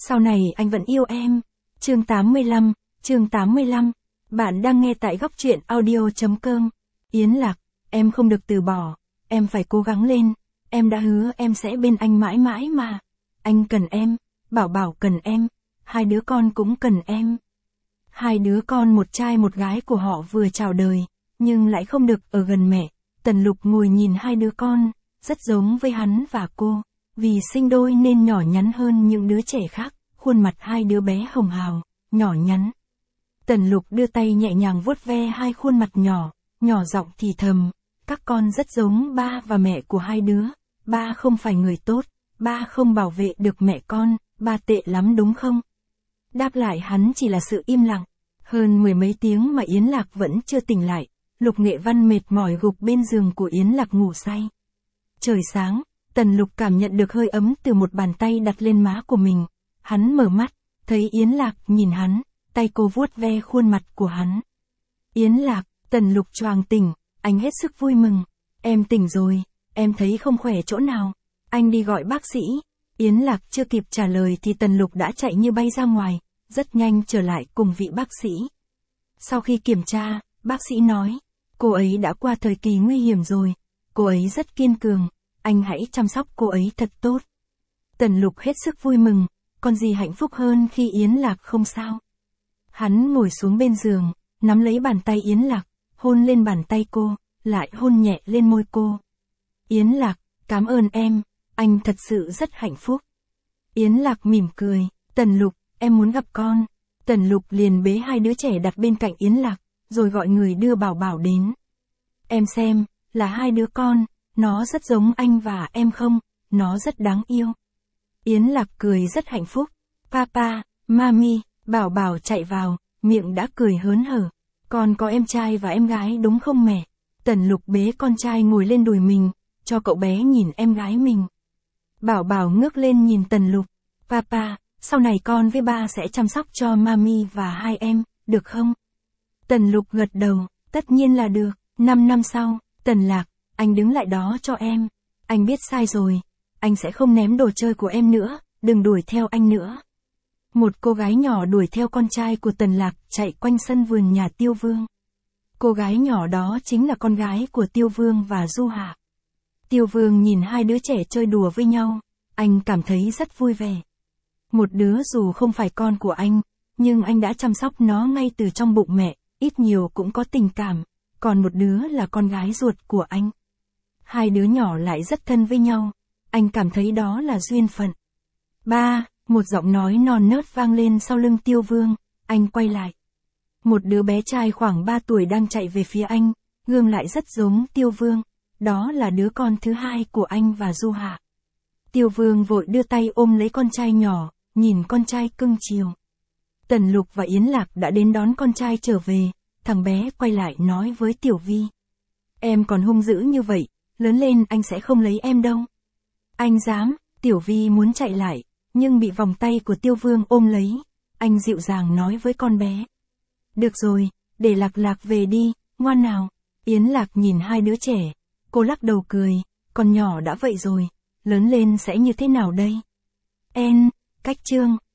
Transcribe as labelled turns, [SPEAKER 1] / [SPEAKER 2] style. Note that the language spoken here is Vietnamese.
[SPEAKER 1] Sau này anh vẫn yêu em. Chương 85, chương 85. Bạn đang nghe tại góc truyện audio.com. Yến Lạc, em không được từ bỏ, em phải cố gắng lên, em đã hứa em sẽ bên anh mãi mãi mà. Anh cần em, Bảo Bảo cần em, hai đứa con cũng cần em. Hai đứa con một trai một gái của họ vừa chào đời, nhưng lại không được ở gần mẹ. Tần Lục ngồi nhìn hai đứa con, rất giống với hắn và cô, vì sinh đôi nên nhỏ nhắn hơn những đứa trẻ khác, khuôn mặt hai đứa bé hồng hào, nhỏ nhắn. Tần Lục đưa tay nhẹ nhàng vuốt ve hai khuôn mặt nhỏ, nhỏ giọng thì thầm, các con rất giống ba và mẹ của hai đứa, ba không phải người tốt, ba không bảo vệ được mẹ con, ba tệ lắm đúng không? Đáp lại hắn chỉ là sự im lặng. Hơn 10 mấy tiếng mà Yến Lạc vẫn chưa tỉnh lại, Lục Nghệ Văn mệt mỏi gục bên giường của Yến Lạc ngủ say. Trời sáng, Tần Lục cảm nhận được hơi ấm từ một bàn tay đặt lên má của mình. Hắn mở mắt, thấy Yến Lạc nhìn hắn, tay cô vuốt ve khuôn mặt của hắn. Yến Lạc, Tần Lục choàng tỉnh, anh hết sức vui mừng. Em tỉnh rồi, em thấy không khỏe chỗ nào. Anh đi gọi bác sĩ. Yến Lạc chưa kịp trả lời thì Tần Lục đã chạy như bay ra ngoài, rất nhanh trở lại cùng vị bác sĩ. Sau khi kiểm tra, bác sĩ nói, cô ấy đã qua thời kỳ nguy hiểm rồi, cô ấy rất kiên cường, anh hãy chăm sóc cô ấy thật tốt. Tần Lục hết sức vui mừng, còn gì hạnh phúc hơn khi Yến Lạc không sao. Hắn ngồi xuống bên giường, nắm lấy bàn tay Yến Lạc, hôn lên bàn tay cô, lại hôn nhẹ lên môi cô. Yến Lạc, cảm ơn em, anh thật sự rất hạnh phúc. Yến Lạc mỉm cười, Tần Lục, em muốn gặp con. Tần Lục liền bế hai đứa trẻ đặt bên cạnh Yến Lạc, rồi gọi người đưa Bảo Bảo đến. Em xem, là hai đứa con, nó rất giống anh và em không, nó rất đáng yêu. Yến Lạc cười rất hạnh phúc. Papa, Mami, Bảo Bảo chạy vào, miệng đã cười hớn hở. Con có em trai và em gái đúng không mẹ? Tần Lục bế con trai ngồi lên đùi mình, cho cậu bé nhìn em gái mình. Bảo Bảo ngước lên nhìn Tần Lục. Papa, sau này con với ba sẽ chăm sóc cho Mami và hai em, được không? Tần Lục gật đầu, tất nhiên là được. 5 năm sau, Tần Lạc, anh đứng lại đó cho em. Anh biết sai rồi, anh sẽ không ném đồ chơi của em nữa, đừng đuổi theo anh nữa. Một cô gái nhỏ đuổi theo con trai của Tần Lạc chạy quanh sân vườn nhà Tiêu Vương. Cô gái nhỏ đó chính là con gái của Tiêu Vương và Du Hạ. Tiêu Vương nhìn hai đứa trẻ chơi đùa với nhau, anh cảm thấy rất vui vẻ. Một đứa dù không phải con của anh, nhưng anh đã chăm sóc nó ngay từ trong bụng mẹ, ít nhiều cũng có tình cảm, còn một đứa là con gái ruột của anh. Hai đứa nhỏ lại rất thân với nhau, anh cảm thấy đó là duyên phận. Ba, một giọng nói non nớt vang lên sau lưng Tiêu Vương, anh quay lại. Một đứa bé trai khoảng 3 tuổi đang chạy về phía anh, gương lại rất giống Tiêu Vương, đó là đứa con thứ hai của anh và Du Hạ. Tiêu Vương vội đưa tay ôm lấy con trai nhỏ, nhìn con trai cưng chiều. Tần Lục và Yến Lạc đã đến đón con trai trở về, thằng bé quay lại nói với Tiểu Vi. Em còn hung dữ như vậy, lớn lên anh sẽ không lấy em đâu. Anh dám, Tiểu Vi muốn chạy lại, nhưng bị vòng tay của Tiêu Vương ôm lấy. Anh dịu dàng nói với con bé. Được rồi, để Lạc Lạc về đi, ngoan nào. Yến Lạc nhìn hai đứa trẻ, cô lắc đầu cười, con nhỏ đã vậy rồi, lớn lên sẽ như thế nào đây? Cách chương,